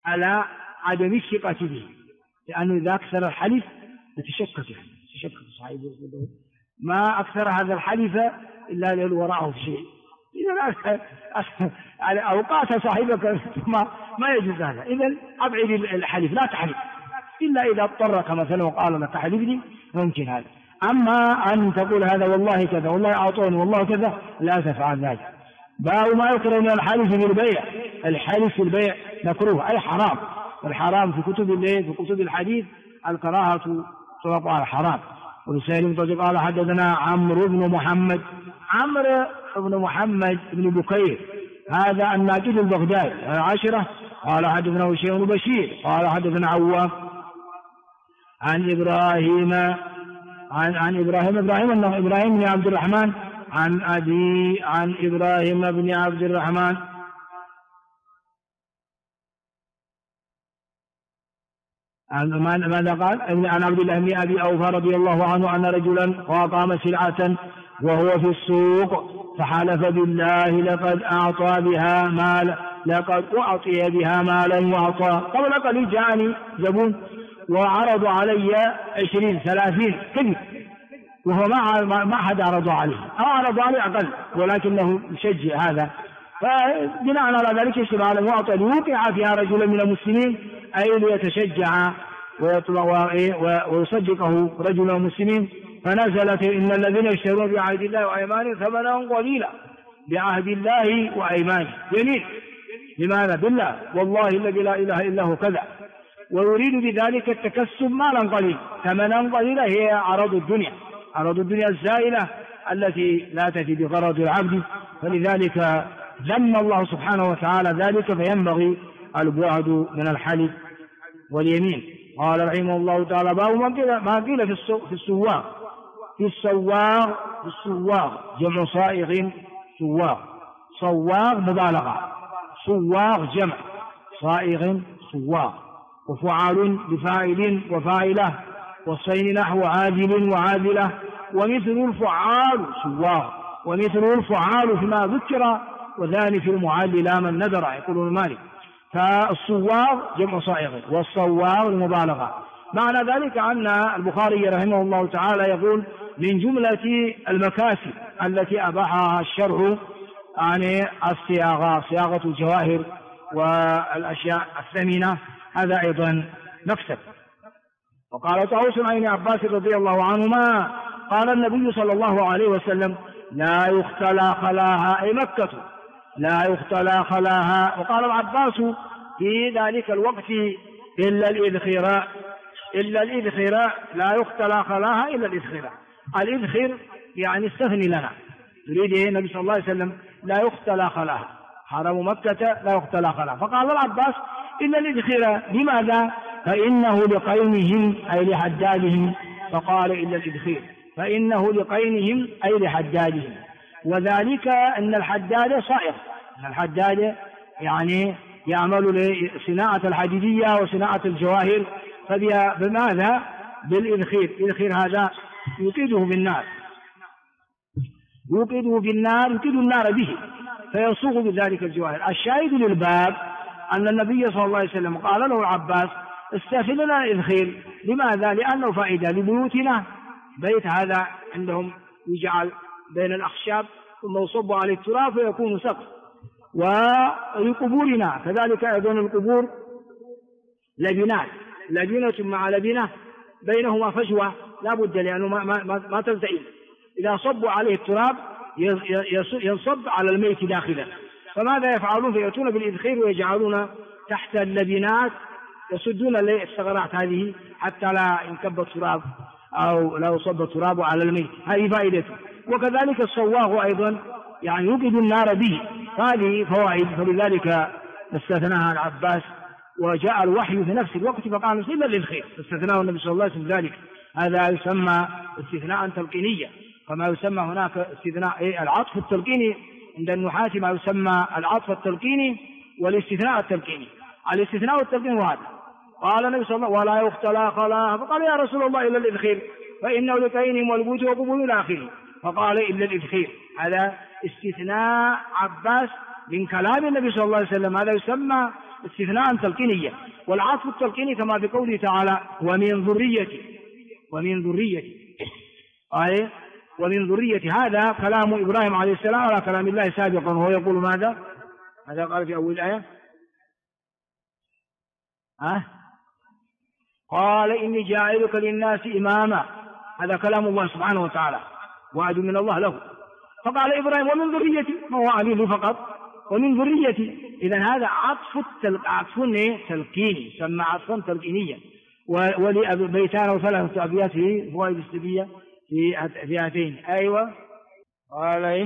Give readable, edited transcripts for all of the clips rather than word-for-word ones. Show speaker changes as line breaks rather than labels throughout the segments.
على عدم الثقة به، لأنه إذا أكثر الحلف يتشكك صاحبه، ما أكثر هذا الحلف إلا لوراءه في شيء. إذا أوقات صاحبك ما يجوز هذا. إذا أبعد الحلف، لا تحلف إلا إذا اضطرك مثلا وقال لك حلفني، ممكن هذا. أما أن تقول هذا والله كذا والله أعطوني والله كذا، لا تفعل ذلك. باب ما يكره من الحلف في البيع. الحلف في البيع مكروه أي حرام، والحرام في كتب الحديث الكراهة تطلق على الحرام. ولسائل قال حدثنا عمرو بن محمد بن بكير هذا الناجد البغدادي العاشرة قال حدثنا هشيم بن بشير قال حدثنا عوام عن إبراهيم بن عبد الرحمن عن أبي عن إبراهيم بن عبد الرحمن ماذا قال؟ عن عبد الله بن أبي أوفى رضي الله عنه أن رجلا وأقام سلعة وهو في السوق فحلف بالله لقد أعطي بها مالا وأعطى. قبل قليل جاءني زبون وعرض علي 20-30 كذب، وهو ما حد عرض عليه أو عرض عليه أقل، ولكنه يشجع هذا. فبناء على ذلك يشتبه على المعطى ليوقع فيها رجلا من المسلمين، أي ليتشجع ويصدقه رجل من المسلمين. فنزلت إن الذين يشترون بعهد الله وأيمانهم ثمنا قليلا، بعهد الله وأيمانه يمين. لماذا؟ بالله والله الذي لا إله إلا هو كذا، ويريد بذلك التكسب مالا قليلا. ثمنا قليلا هي عرض الدنيا الزائلة التي لا تفي بغرض العبد، فلذلك ذم الله سبحانه وتعالى ذلك، فينبغي البعد من الحلف واليمين. قال رحمه الله تعالى باب ما قيل في السواغ جمع صائغ صواغ مبالغة، سواغ جمع صائغ صواغ، وفعال بفاعل وفاعلة، والصين نحو عادل وعادلة، ومثل الفعال سواغ، ومثل الفعال فيما ذكر، وذلك في المعل لا من ندر يقولون مالك. فالصواغ جمع صائغ والصواغ المبالغة. معنى ذلك أن البخاري رحمه الله تعالى يقول من جملة المكاسب التي أباحها الشرع يعني صياغة الجواهر والأشياء الثمينة، هذا أيضا مكسب. وقال طاووس عن ابن عباس رضي الله عنهما قال النبي صلى الله عليه وسلم لا يختلى خلاها أي مكة لا يختلى خلاها. وقال العباس في ذلك الوقت إلا الإذخراء لا يختلى خلاها إلا الإذخراء. الإذخر يعني استثني لنا، يريد النبي صلى الله عليه وسلم لا يختلى خلاها، حرم مكة لا يختلى خلاها. فقال العباس إلا الإذخراء، لماذا؟ فإنه لقينهم أي لحدادهم. فقال إلا الإذخير فإنه لقينهم أي لحدادهم، وذلك أن الحداد صائغ، أن الحداد يعني يعمل لصناعة الحديدية وصناعة الجواهر، فبماذا؟ بالإذخير. الإذخير هذا يوقده بالنار، يوقد النار به فيصوغ بذلك الجواهر. الشاهد للباب أن النبي صلى الله عليه وسلم قال له العباس استغفر لنا الإذخير. لماذا؟ لأنه فائدة لبيوتنا، بيت هذا عندهم يجعل بين الأخشاب ثم يصب عليه التراب فيكون سقف، ولقبورنا كذلك أيضا القبور لبنة مع لبنة بينهما فجوة لا بد، لأنه ما تلتئم. إذا صبوا عليه التراب ينصب على الميت داخله. فماذا يفعلون؟ فيأتون بالإذخير ويجعلون تحت اللبنات، يسدون الثغرات هذه حتى لا ينكب التراب أو لا يصب التراب على الميت. هذه فائدته. وكذلك الصواغ أيضا يعني يوقد النار به، هذه فوائد. فلذلك استثناها العباس، وجاء الوحي في نفس الوقت فقال إلا للخير، استثناه النبي صلى الله عليه وسلم ذلك. هذا يسمى استثناء تلقينيا، كما يسمى هناك استثناء العطف التلقيني عند النحاة، ما يسمى العطف التلقيني والاستثناء التلقيني. الاستثناء التلقيني هذا قال النبي صلى الله عليه وسلم ولا يختلى خلاها، فقال يا رسول الله إلا الإذخير فإنه لكينهم والبيوت وقبور إلى آخره، فقال إلا الإذخير. هذا استثناء عباس من كلام النبي صلى الله عليه وسلم، هذا يسمى استثناء تلقينيا، والعطف التلقيني كما في قوله تعالى ومن ذريتي، ومن ذريتي أي ومن ذريتي، هذا كلام إبراهيم عليه السلام على كلام الله سابقا، وهو يقول ماذا؟ هذا قال في أول الآية قال إني جاعلك للناس إماما، هذا كلام الله سبحانه وتعالى وعد من الله له، فقال إبراهيم ومن ذريتي، ما هو عليه فقط ومن ذريتي، إذن هذا عطف تلقيني، سمى عطفا تلقينيا. ولبيتان وثلاثة أبيات في فوائد السبية في هاتين. أيوة قال إيه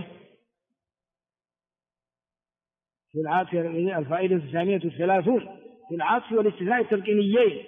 في العطف الفائدة 39 في العطف والاستثناء التلقينيين،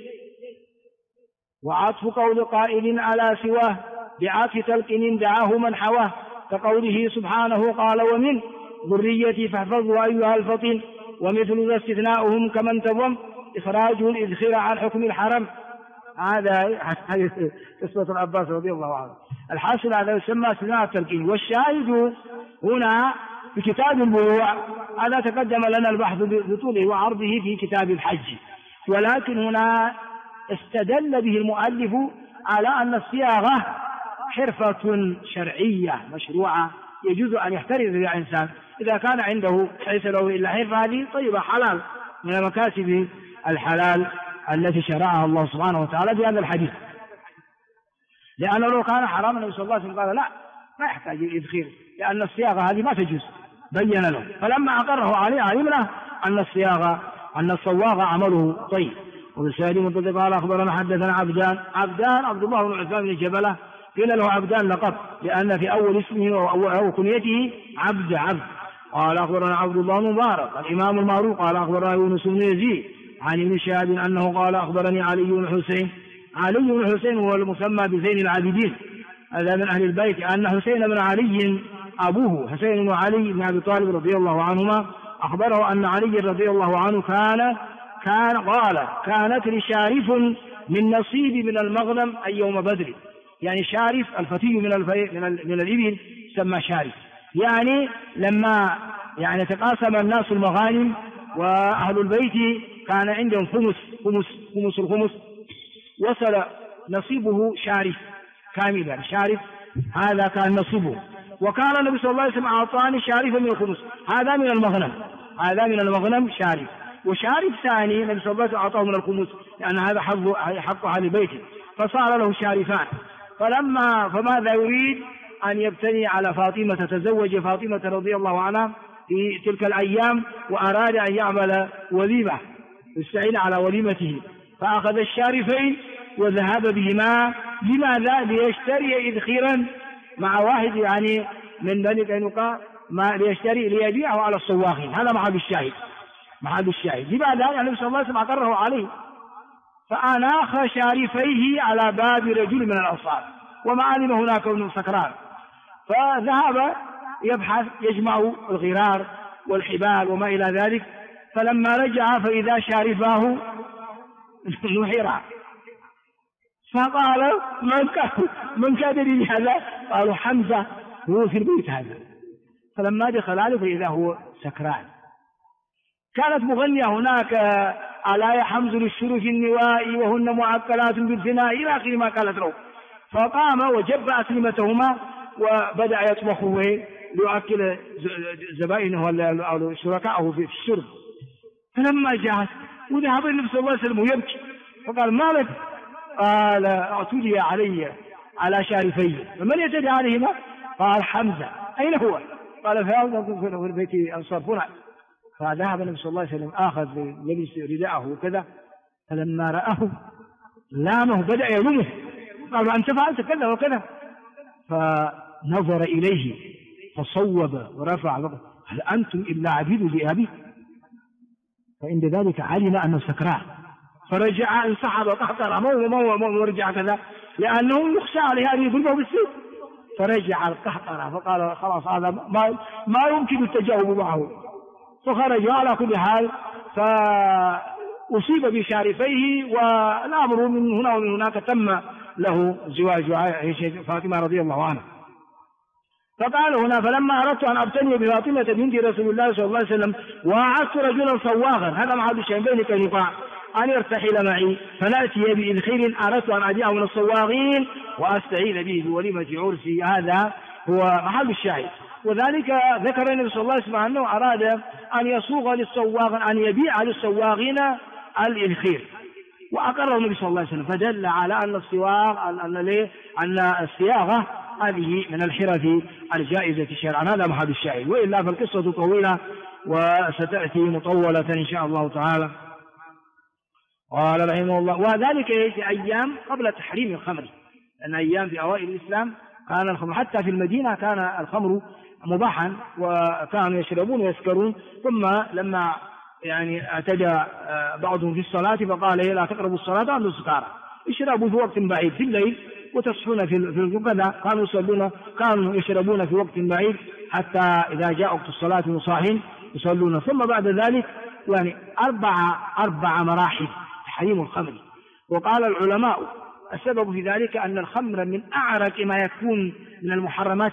وعطف قول قائل على سواه بعطف تلقين دعاه من حواه، كقوله سبحانه قال ومن ذريتي فاحفظوا أيها الفطن، ومثل ذا استثناؤهم كمن تضم إخراج الإذخير عن حكم الحرم. هذا قصة العباس رضي الله عنه. الحاصل هذا يسمى استثناء التلقين. والشاهد هنا في كتاب البيوع، هذا تقدم لنا البحث بطوله وعرضه في كتاب الحج، ولكن هنا استدل به المؤلف على أن الصياغة حرفة شرعية مشروعة يجوز أن يحترز بها إنسان إذا كان عنده ليس له إلا حرفة، هذه طيبة حلال من مكاسب الحلال التي شرعها الله سبحانه وتعالى في هذا الحديث، لأنه لو كان حراما النبي صلى الله عليه وسلم قال لا ما يحتاج الإذخير، لأن الصياغة هذه ما تجوز، بين له. فلما أقره عليه علمنا أن الصواغ عمله طيب. وبالسائل منتظر قال أخبرنا حدثنا عبدان عبد الله بن عثمان بن جبلة، قيل له عبدان لقب لأن في أول اسمه أو كنيته عبد. قال أخبرنا عبد الله بن مبارك الإمام المعروف قال أخبرنا يونس بن يزيد عن ابن شهاب أنه قال أخبرني علي بن حسين هو المسمى بزين العابدين، هذا من أهل البيت، أن حسين بن علي أبوه حسين بن علي بن أبي طالب رضي الله عنهما أخبره أن علي رضي الله عنه كانت لشارف من نصيب من المغنم أي يوم بدر، يعني شارف الفتي من الإبل سمى شارف، يعني لما يعني تقاسم الناس المغانم وأهل البيت كان عندهم خمس الخمس، وصل نصيبه شارف كاملا، شارف هذا كان نصيبه، وكان النبي صلى الله عليه وسلم أعطاني شارفا من الخمس، هذا من المغنم شارف، وشارف ثاني النبي صلى الله عليه وسلم أعطاه من الخمس لأن هذا حق أهل بيته، فصار له شارفان. فماذا يريد؟ أن يبتني على فاطمة، تزوج فاطمة رضي الله عنها في تلك الأيام، وأراد أن يعمل وليمة يستعين على وليمته، فأخذ الشارفين وذهب بهما. لماذا؟ ليشتري إذخيرا مع واحد يعني من بني قينقاع ليشتري ليبيعه على الصواغين، هذا محل الشاهد. لماذا؟ يعني النبي صلى الله عليه وسلم أقره عليه، فأناخ شارفيه على باب رجل من الأنصار وما علم هناك من سكران، فذهب يبحث يجمع الغرار والحبال وما إلى ذلك، فلما رجع فإذا شارفاه نحرا، فقال من كان بهذا؟ قالوا حمزة هو في البيت هذا، فلما دخل عليه فإذا هو سكران. كانت مغنية هناك ألا يا حمز للشرف النواء وهن معقلات بالفناء إلى آخر ما قالت له، فقام وجب أسلمتهما وبدأ يطبخ ليؤكل زبائنه أو شركائه في الشرب. فلما جاءت وذهب النبي صلى الله عليه وسلم ويبكي، فقال ما لك؟ قال اعتدي علي على شارفيه، فمن يعتدي عليهما؟ قال حمزة. أين هو؟ قال في البيت أنصار. فذهب النبي صلى الله عليه وسلم آخذ لبس رداءه وكذا، فلما رآه لامه بدأ يلومه، قال أنت فعلت كذا وكذا، فنظر إليه فصوب ورفع هل أنتم إلا عبيد لأبي؟ فعند ذلك علم أنه سكران، فرجع انسحب قهقرا ورجع كذا، لأنه يخشى عليه أن يضربه بالسيف، فرجع القهقرا فقال خلاص هذا ما يمكن التجاوب معه، فخرج. على كل حال فأصيب بشارفيه، والأمر من هنا ومن هناك تم له زواج فاطمة رضي الله عنها. فقال هنا فلما أردت أن أبتني بفاطمة بنت رسول الله صلى الله عليه وسلم وأعدت رجلا صواغا، هذا محل الشيء بينك النقاع، أن يرتحل معي فنأتي بإذخير أردت أن أجيء من الصواغين وأستعين به بوليمة عرسي، هذا هو محل الشاهد. وذلك ذكر النبي صلى الله عليه وسلم أنه أراد أن يصوغ للصواغ، أن يبيع للصواغين الإذخير، وأقره النبي صلى الله عليه وسلم، فدل على أن الصواغ أن الصياغة هذه من الحرف الجائزة شرعا، هذا محل الشاهد. وإلا فالقصة طويلة وستأتي مطولة إن شاء الله تعالى. قال رحمه الله وذلك في أيام قبل تحريم الخمر، لأن أيام في أوائل الإسلام كان الخمر حتى في المدينة كان الخمر مباحا وكانوا يشربون ويسكرون، ثم لما يعني اعتدى بعضهم في الصلاة فقال لا تقربوا الصلاة وأنتم سكارى، اشربوا في وقت بعيد في الليل وتصحون في كذا، كانوا يشربون في وقت بعيد حتى إذا جاء وقت الصلاة مصاحين يصلون. ثم بعد ذلك يعني أربع مراحل تحريم الخمر. وقال العلماء السبب في ذلك أن الخمر من أعرق ما يكون من المحرمات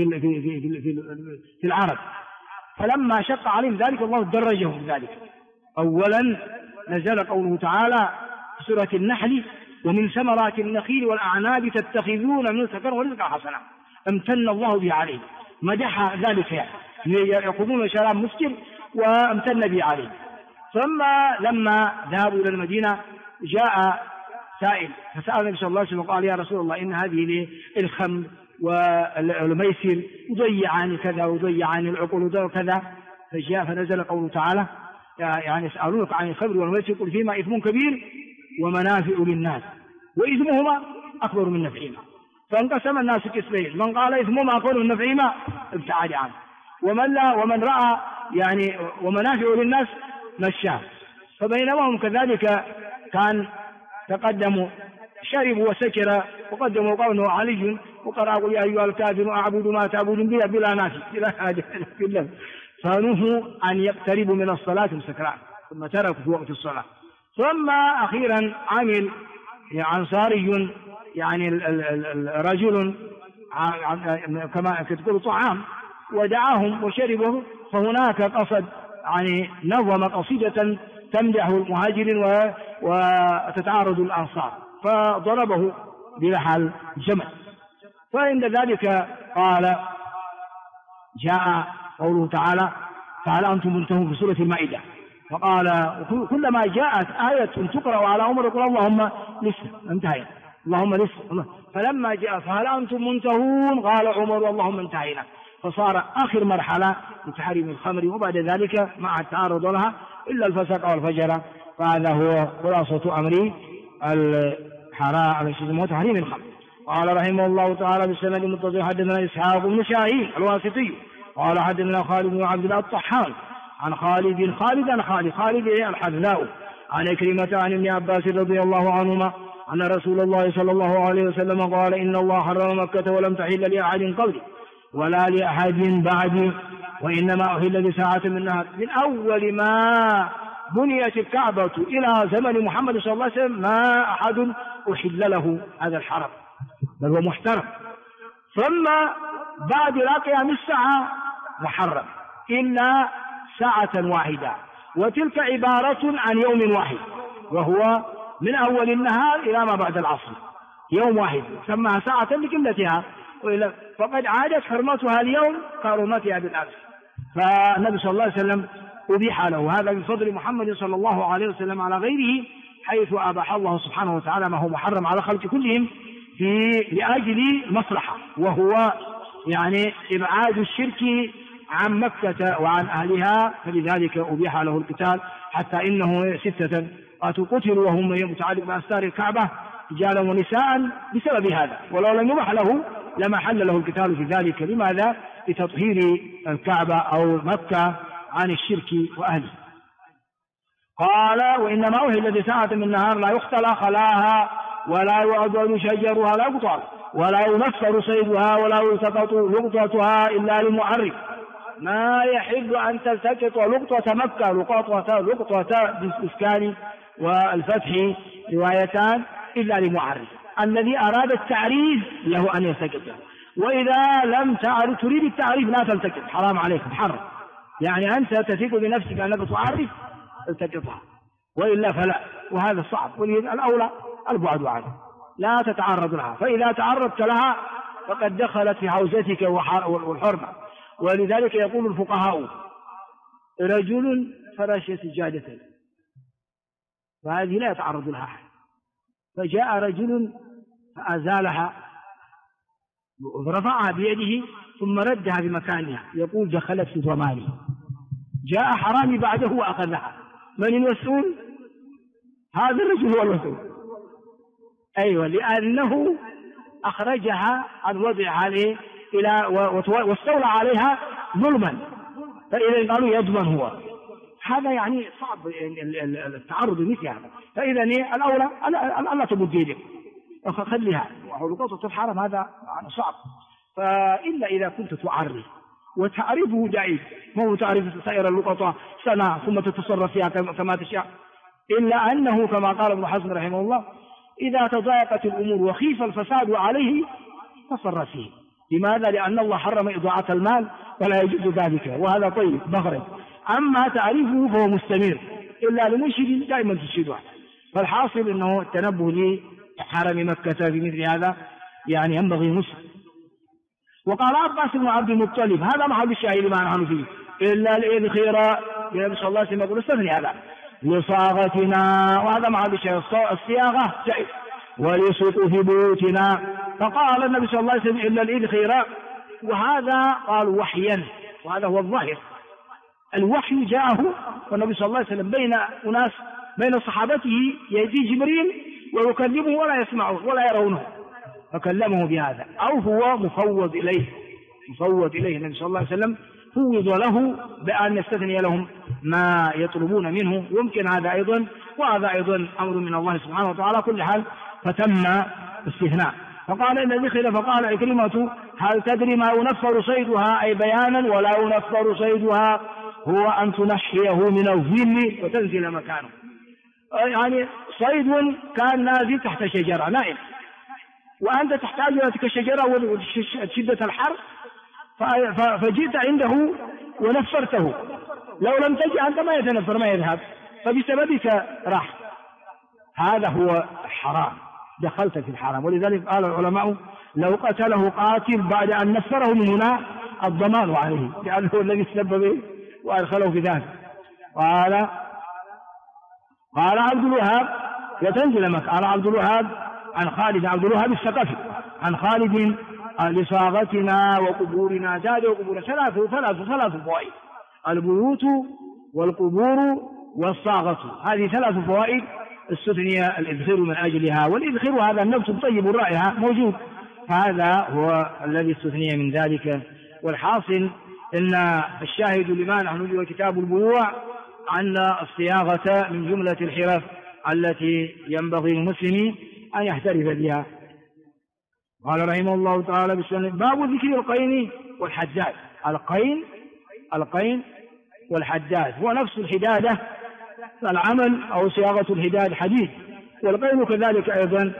في العرب، فلما شق عليهم ذلك الله درجهم في ذلك. أولا نزل قوله تعالى في سورة النحل ومن ثمرات النخيل والأعناب تتخذون من سكر ورزقا حسنا، امتن الله به عليه، مدح ذلك يعني يأخذون شراب مسكر وامتن به عليه. ثم لما ذهبوا إلى المدينة جاء سائل فسأل النبي صلى الله عليه وسلم وقال يا رسول الله إن هذه الخمر والميسر يضيعان كذا ويضيعان العقول وكذا، فجاء فنزل قوله تعالى يعني يسألونك عن الخمر والميسر قل فيما إثم كبير ومنافع للناس وإثمهما أكبر من نفعهما، فانقسم الناس قسمين، من قال إثمهما أكبر من نفعهما ابتعد عنه، ومن رأى يعني ومنافع للناس مشاه. فبينما هم كذلك كان تقدموا شربوا وسكر وقدموا قوله علي وقرأ قل يا أيها الكافرون أعبد ما تعبدون بلا نافع بلا حاجة في الله، فنهوا أن يقتربوا من الصلاة مسكران ثم تركوا في وقت الصلاة. ثم أخيرا عمل أنصاري يعني رجل كما تقول طعام ودعاهم وشربوا، فهناك قصد يعني نظم قصيدة تمدح المهاجرين وتتعارض الأنصار فضربه بلحى الجمل. فعند ذلك قال جاء قوله تعالى فهل أنتم منتهون في سورة المائدة، فقال كلما جاءت آية تقرأ على عمر يقول اللهم لسه انتهينا اللهم لسه، فلما جاء فهل أنتم منتهون قال عمر اللهم انتهينا، فصار آخر مرحلة لتحريم الخمر، وبعد ذلك مع التعرض لها إلا الفسق والفجر. فهذا هو خلاصة أمر تحريم الخمر. قال رحمه الله تعالى بالسند المتصل حدثنا إسحاق بن شاهين الواسطي قال حدثنا خالد بن عبد الله الطحان عن خالد الحذاء عن كريمة عن ابن عباس رضي الله عنهما أن رسول الله صلى الله عليه وسلم قال إن الله حرم مكة ولم تحل لأحد قبلي ولا لأحد بعدي وإنما أحل لساعة من النهار. من أول ما بنيت الكعبة إلى زمن محمد صلى الله عليه وسلم ما أحد أحل له هذا الحرم بل هو محترم، ثم بعد لا قيام الساعة محرم إلا ساعة واحدة، وتلك عبارة عن يوم واحد وهو من أول النهار إلى ما بعد العصر، يوم واحد سماها ساعة لقلتها، فقد عادت حرمتها اليوم كحرمتها بالأمس. فالنبي صلى الله عليه وسلم أبيح له هذا من فضل محمد صلى الله عليه وسلم على غيره، حيث أباح الله سبحانه وتعالى ما هو محرم على خلق كلهم لأجل مصلحة، وهو يعني إبعاد الشرك عن مكة وعن أهلها، فلذلك أبيح له القتال حتى إنه 6 قتلوا وهم متعلق بأستار الكعبة رجالا ونساء بسبب هذا، ولو لم يبح له لما حل له القتال في ذلك. لماذا؟ لتطهير الكعبة أو مكة عن الشرك وأهله. قال وإنما أهل لساعة من النهار لا يختلى خلاها ولا يعضل شجرها لا يقطع ولا ينفر صيدها ولا يلتقط لقطتها إلا للمعرف، ما يحب أن تلتقط لقطة مكة لقطة بالإسكان والفتح روايتان إلا لمعرف، الذي أراد التعريف له أن يلتقط، وإذا لم تريد التعريف لا تلتقط، حرام عليك محرم. يعني أنت تثق بنفسك أنك تعرف التقطها، وإلا فلا، وهذا صعب. والأولى البعد عنه، لا تتعرض لها، فإذا تعرضت لها فقد دخلت في حوزتك والحرمة. ولذلك يقول الفقهاء: رجل فرش سجادة، فهذه لا يتعرض لها أحد، فجاء رجل فأزالها ورفعها بيده ثم ردها بمكانها، يقول: دخلت في ضماني. جاء حرامي بعده وأخذها، من المسؤول؟ هذا الرجل هو المسؤول. أيوة، لأنه أخرجها عن وضعها إلى واستولى عليها ظلما، فإذا قالوا يضمن هو. هذا يعني صعب التعرض مثل هذا. فإذا الأولى ألا تمد يدك، خليها. ولقطة الحرم هذا صعب، فإلا إذا كنت تعرف وتعرفه جائز، مو تعرف سائر اللقطة سنة ثم تتصرف فيها كما تشاء. إلا أنه كما قال ابن حزم رحمه الله: إذا تضايقت الأمور وخيف الفساد عليه تصرف فيه. لماذا؟ لأن الله حرم إضاعة المال ولا يجوز ذلك، وهذا طيب مغرب. أما تعريفه فهو مستمر، إلا لمنشد دائما تشهده. فالحاصل أنه التنبه لحرم مكة في مثل هذا يعني ينبغي مسلم. وقال عباس بن عبد المطلب: هذا محل الشاهد ما نحن فيه، إلا الإذخير. النبي صلى الله عليه وسلم يقول: استثني هذا لصاغتنا، وهذا محل الشاهد، الصياغة جائز، ولسقف بيوتنا. فقال النبي صلى الله عليه وسلم: إلا الإذخير. وهذا قال وحيا، وهذا هو الظاهر. الوحي جاءه والنبي صلى الله عليه وسلم بين صحابته، يأتي جبريل ويكلمه ولا يسمعه ولا يرونه، فكلمه بهذا. أو هو مفوض إليه النبي صلى الله عليه وسلم فوض له بأن يستثني لهم ما يطلبون منه. يمكن هذا أيضا، وهذا أيضا أمر من الله سبحانه وتعالى. كل حال فتم استثناء. فقال: إن الذخر. فقال عكرمة: هل تدري ما ينفر صيدها؟ أي بيانا: ولا ينفر صيدها هو أن تنحيه من الظل وتنزل مكانه. يعني صيد كان نازل تحت شجرة نائم، وأنت تحتاج إلى تلك الشجرة وشدة الحر، فجئت عنده ونفرته. لو لم تجي أنت ما يتنفر، ما يذهب، فبسببك راح. هذا هو حرام، دخلت في الحرام. ولذلك قال العلماء: لو قتله قاتل بعد أن نفره من هنا الضمان عليه، لأنه الذي تسبب وأدخله في ذلك. قال عبد الوهاب: يتنزل مكة. قال عبد الوهاب عن خالد، عبد الوهاب الثقفي، عن خالد: لصاغتنا وقبورنا. زاد وقبورنا ثلاث فوائد: البيوت والقبور والصاغة. هذه 3 فوائد استثني الإذخير من أجلها. والإذخير هذا النبت الطيب الرائحة موجود، هذا هو الذي استثني من ذلك. والحاصل إن الشاهد لما نحن نجد كتاب البيوع أن الصياغة من جملة الحرف التي ينبغي للمسلم أن يحترف بها. قال رحمه الله تعالى: باب ذكر القين والحداد. القين والحداد هو نفس الحدادة، العمل أو صياغة الحداد حديد، والقين كذلك أيضا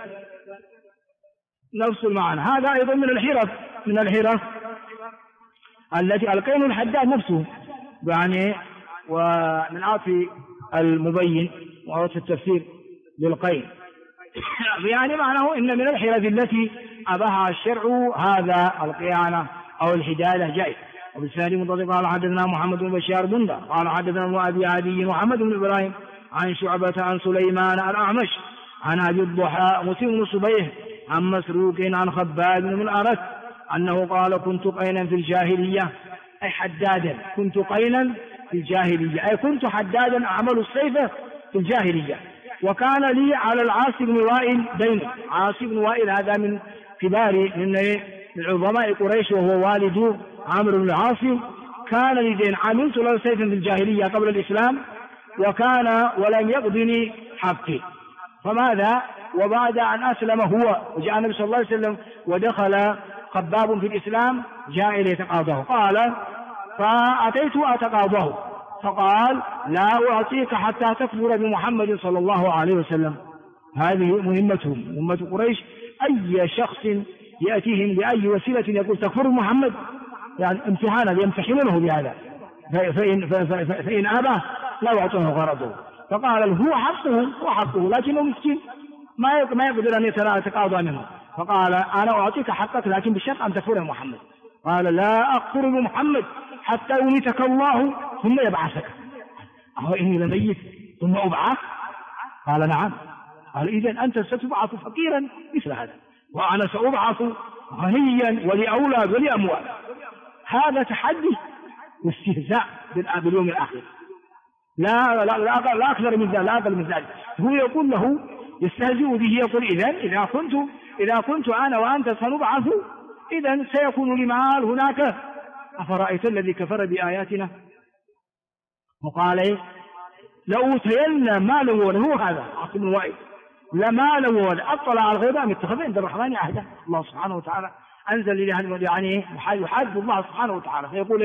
نفس المعنى. هذا أيضا من الحرف التي القين والحداد نفسه، يعني ومن عاطي المبين وعاطي التفسير للقين، يعني معناه إن من الحرف التي أباها الشرع هذا القيانة أو الحدادة جائز. وبالثاني منطلق قال: حدثنا محمد بن بشار بندر قال: حدثنا أبي عدي محمد بن إبراهيم عن شعبة عن سليمان الأعمش عن أبي الضحى مسلم بن صبيح عن مسروق عن خباب بن الأرت أنه قال: كنت قينا في الجاهلية، أي حدادا. كنت قينا في الجاهلية أي كنت حدادا أعمل السيف في الجاهلية. وكان لي على العاص بن وائل دين. عاص بن وائل هذا من كبار من عظماء قريش، وهو والد عمرو بن العاص. كان لي دين، عملت له سيفا في الجاهلية قبل الإسلام، ولم يقضني حقي. فماذا؟ وبعد أن أسلم هو وجاء النبي صلى الله عليه وسلم ودخل خباب في الإسلام، جاء إليه يتقاضاه. قال: فأتيت أتقاضاه، فقال: لا أعطيك حتى تكفر بمحمد صلى الله عليه وسلم. هذه مهمتهم، مهمة قريش. أي شخص يأتيهم بأي وسيلة يقول تكفر محمد، يعني امتحانا يمتحنونه بهذا، فإن أبى لا يعطونه غرضه. فقال هو حقه لكنه مسكين ما يقدر أن يتقاضى منه، فقال أنا أعطيك حقك لكن بشرط أن تكفر محمد. قال لا أكفر بمحمد حتى يميتك الله ثم يبعثك. أهو إني لميت ثم أبعث؟ قال نعم. قال إذن أنت ستبعث فقيرا مثل هذا، وأنا سأبعث غنيا ولي أولاد ولي أموال. هذا تحدي واستهزاء باليوم الآخر، لا أكثر من ذلك، لا أقل من ذلك. هو يقول له يستهزئ به، يقول إذا كنت أنا وأنت سنبعث إذن سيكون لي مال هناك. أفرأيت الذي كفر بآياتنا وقال لأوتين مالا وولدا، هذا عاصم بن وائل، لمالا وولدا أطلع على الغيب أم اتخذ عند الرحمن عهدا. الله سبحانه وتعالى أنزل يعني يحاسب الله سبحانه وتعالى فيقول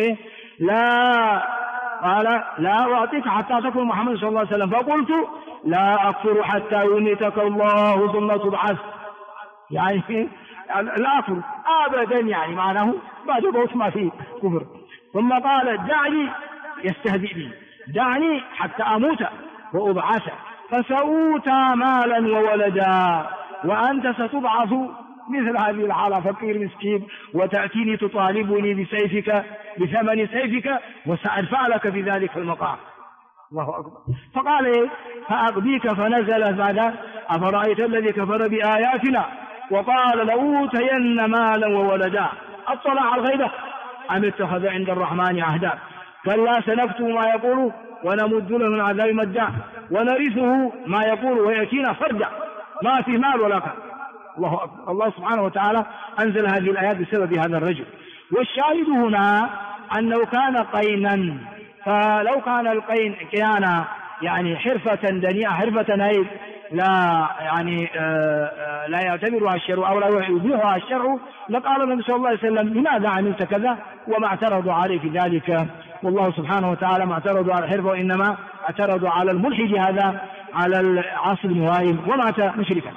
قال لا أعطيك حتى تكفر محمد صلى الله عليه وسلم، فقلت لا أكفر حتى يميتك الله ثم تبعث، يعني لا أكفر أبدا، يعني معناه بعد موت ما فيه كفر. ثم قال دعني، يستهزئ بي، دعني حتى أموت وأبعث فسأوتى مالا وولدا وأنت ستبعث مثل هذه الحالة فقير مسكين، وتأتيني تطالبني بسيفك بثمن سيفك وسأدفع لك في ذلك المقام. الله أكبر. فقال فأقضيك، فنزل بعد أفرأيت الذي كفر بآياتنا وقال لأوتين مالا وولدا أطلع على الغيبة أم اتخذ عند الرحمن عهدا كلا سنكتب ما يقول ونمد له من عذاب مدا ونرثه ما يقول ويأتينا فردا ما في مال ولا كان. الله أكبر. الله سبحانه وتعالى أنزل هذه الآيات بسبب هذا الرجل. والشاهد هنا أنه كان قينا، فلو كان القين كان يعني حرفة دنيئة، حرفة نيل لا يعني لا يعتبرها الشرع أو لا يبيحها الشرع، لقال النبي صلى الله عليه وسلم لماذا عملت كذا، وما اعترضوا عليه في ذلك. والله سبحانه وتعالى ما اعترضوا على الحرفة وإنما اعترضوا على الملحد هذا، على العاص بن وائل، ومات مشركا.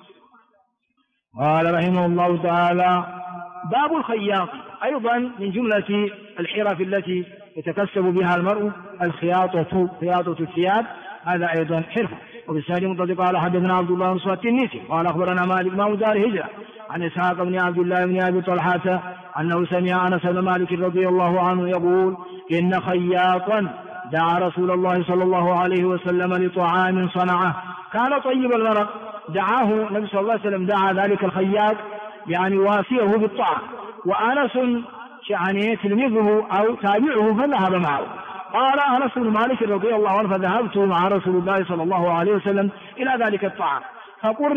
قال رحمه الله تعالى باب الخياط، أيضا من جملة الحرف التي يتكسب بها المرء الخياطة، خياطة الثياب، هذا أيضا حرفة. وبالسند مطلق قال حدثنا عبد الله بن صالح التنيسي قال أخبرنا مالك بن دار هجرة عن إسحاق بن عبد الله بن أبي طلحة أنه سمع أنس بن مالك رضي الله عنه يقول إن خياطا دعا رسول الله صلى الله عليه وسلم لطعام صنعه كان طيب المرق، دعاه النبي صلى الله عليه وسلم، دعا ذلك الخياط يعني واسيه بالطعام، وأنس يعني تلميذه أو تابعه فذهب معه. قال أنس بن مالك رضي الله عنه فذهبت مع رسول الله صلى الله عليه وسلم إلى ذلك الطعام فقرب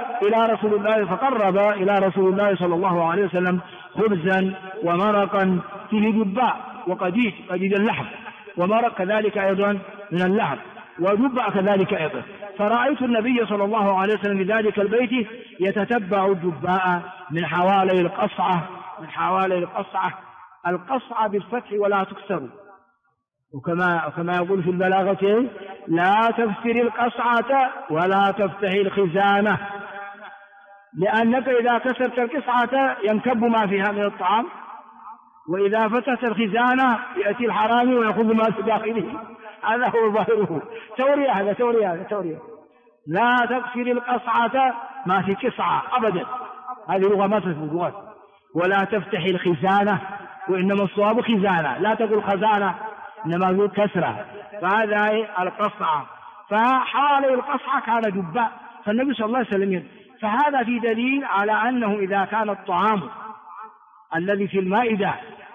إلى رسول الله صلى الله عليه وسلم خبزا ومرقا فيه دباء وقديد اللحم، ومرق كذلك أيضا من اللحم، ودباء كذلك أيضا. فرأيت النبي صلى الله عليه وسلم بذلك البيت يتتبع الدباء من حوالي القصعة، القصعة بالفتح ولا تكسر، وكما يقول في البلاغة لا تكسر القصعة ولا تفتح الخزانة، لأنك إذا كسرت القصعة ينكب ما فيها من الطعام، وإذا فتحت الخزانة يأتي الحرامي ويأخذ ما في داخله. هذا هو ظاهره. تورية لا تكسر القصعة، ما في قصعة أبدا، هذه لغة ما تثبت. ولا تفتح الخزانة، وإنما الصواب خزانة، لا تقول خزانة إنما يقول كسرة، فهذا القصعة. فحوالي القصعة كان دباء، فالنبي صلى الله عليه وسلم فهذا في دليل على أنه إذا كان الطعام الذي في المائدة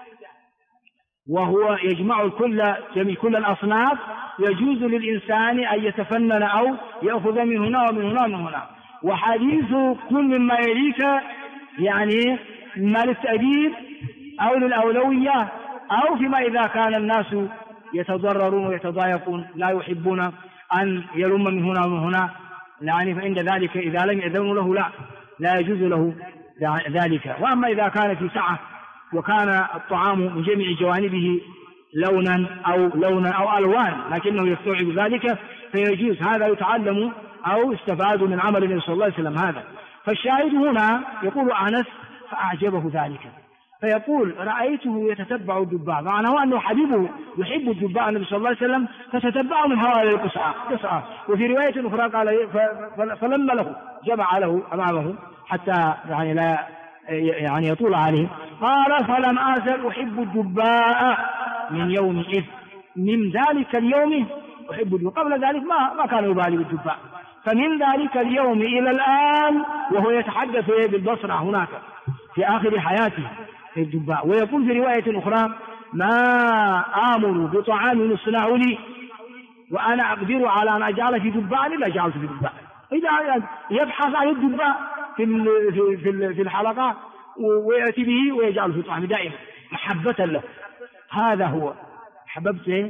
وهو يجمع كل الأصناف يجوز للإنسان أن يتفنن أو يأخذ من هنا ومن هنا ومن هنا. وحديث كل مما يليك يعني ما للتأديب أو للأولوية، أو فيما إذا كان الناس يتضررون ويتضايقون لا يحبون أن يلم من هنا ومن هنا، يعني فعند ذلك إذا لم يأذنوا له لا يجوز له ذلك. وأما إذا كان في سعة وكان الطعام من جميع جوانبه لونا أو ألوان لكنه يستوعب ذلك فيجوز، هذا يتعلم أو يستفاد من عمل النبي صلى الله عليه وسلم هذا. فالشاهد هنا يقول أنس فأعجبه ذلك، فيقول رأيته يتتبع الدباء، معناه أنه حبيبه يحب الدباء النبي صلى الله عليه وسلم، فتتبعه من حوالي القصعة. وفي رواية أخرى قال فلما له جمع له أمامه حتى يعني لا يعني يطول عليه، قال فلم أزل أحب الدباء من يومئذ، من ذلك اليوم أحب الدباء، قبل ذلك ما كان يبالي بالدباء، فمن ذلك اليوم إلى الآن وهو يتحدث بالبصرة هناك في آخر حياته في الدباء. ويقول في رواية أخرى ما آمر بطعام يصنع لي وأنا أقدر على أن أجعل في دباء إلا جعلت في دباء. إذا يبحث عن الدباء في الحلقات ويأتي به ويجعل في طعام دائما محبة له. هذا هو أحببت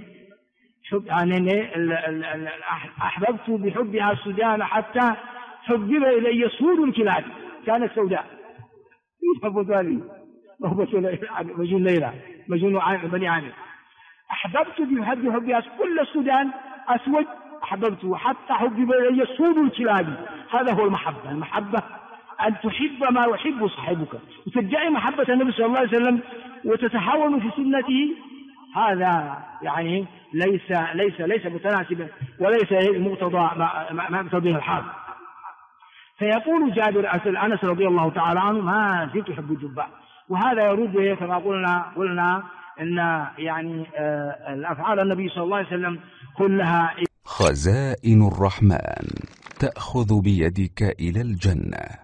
أحببت بحبها السودان حتى حبب إلي سود الكلاب كانت سوداء يحب ذلك مجنون ليلى مجنون بني عامر. أحببت بحبها كل السودان أسود أحببته حتى حبب إلي سود الكلاب. هذا هو المحبة أن تحب ما يحب صاحبك وتدعي محبة النبي صلى الله عليه وسلم وتتحول في سنته. هذا يعني ليس متناسبا وليس مقتضى ما يقتضيه الحال. فيقول جابر أنس رضي الله تعالى عنه ما زلت أحب الدباء. وهذا يرد كما قلنا أن يعني الأفعال النبي صلى الله عليه وسلم كلها.
خزائن الرحمن تأخذ بيدك إلى الجنة.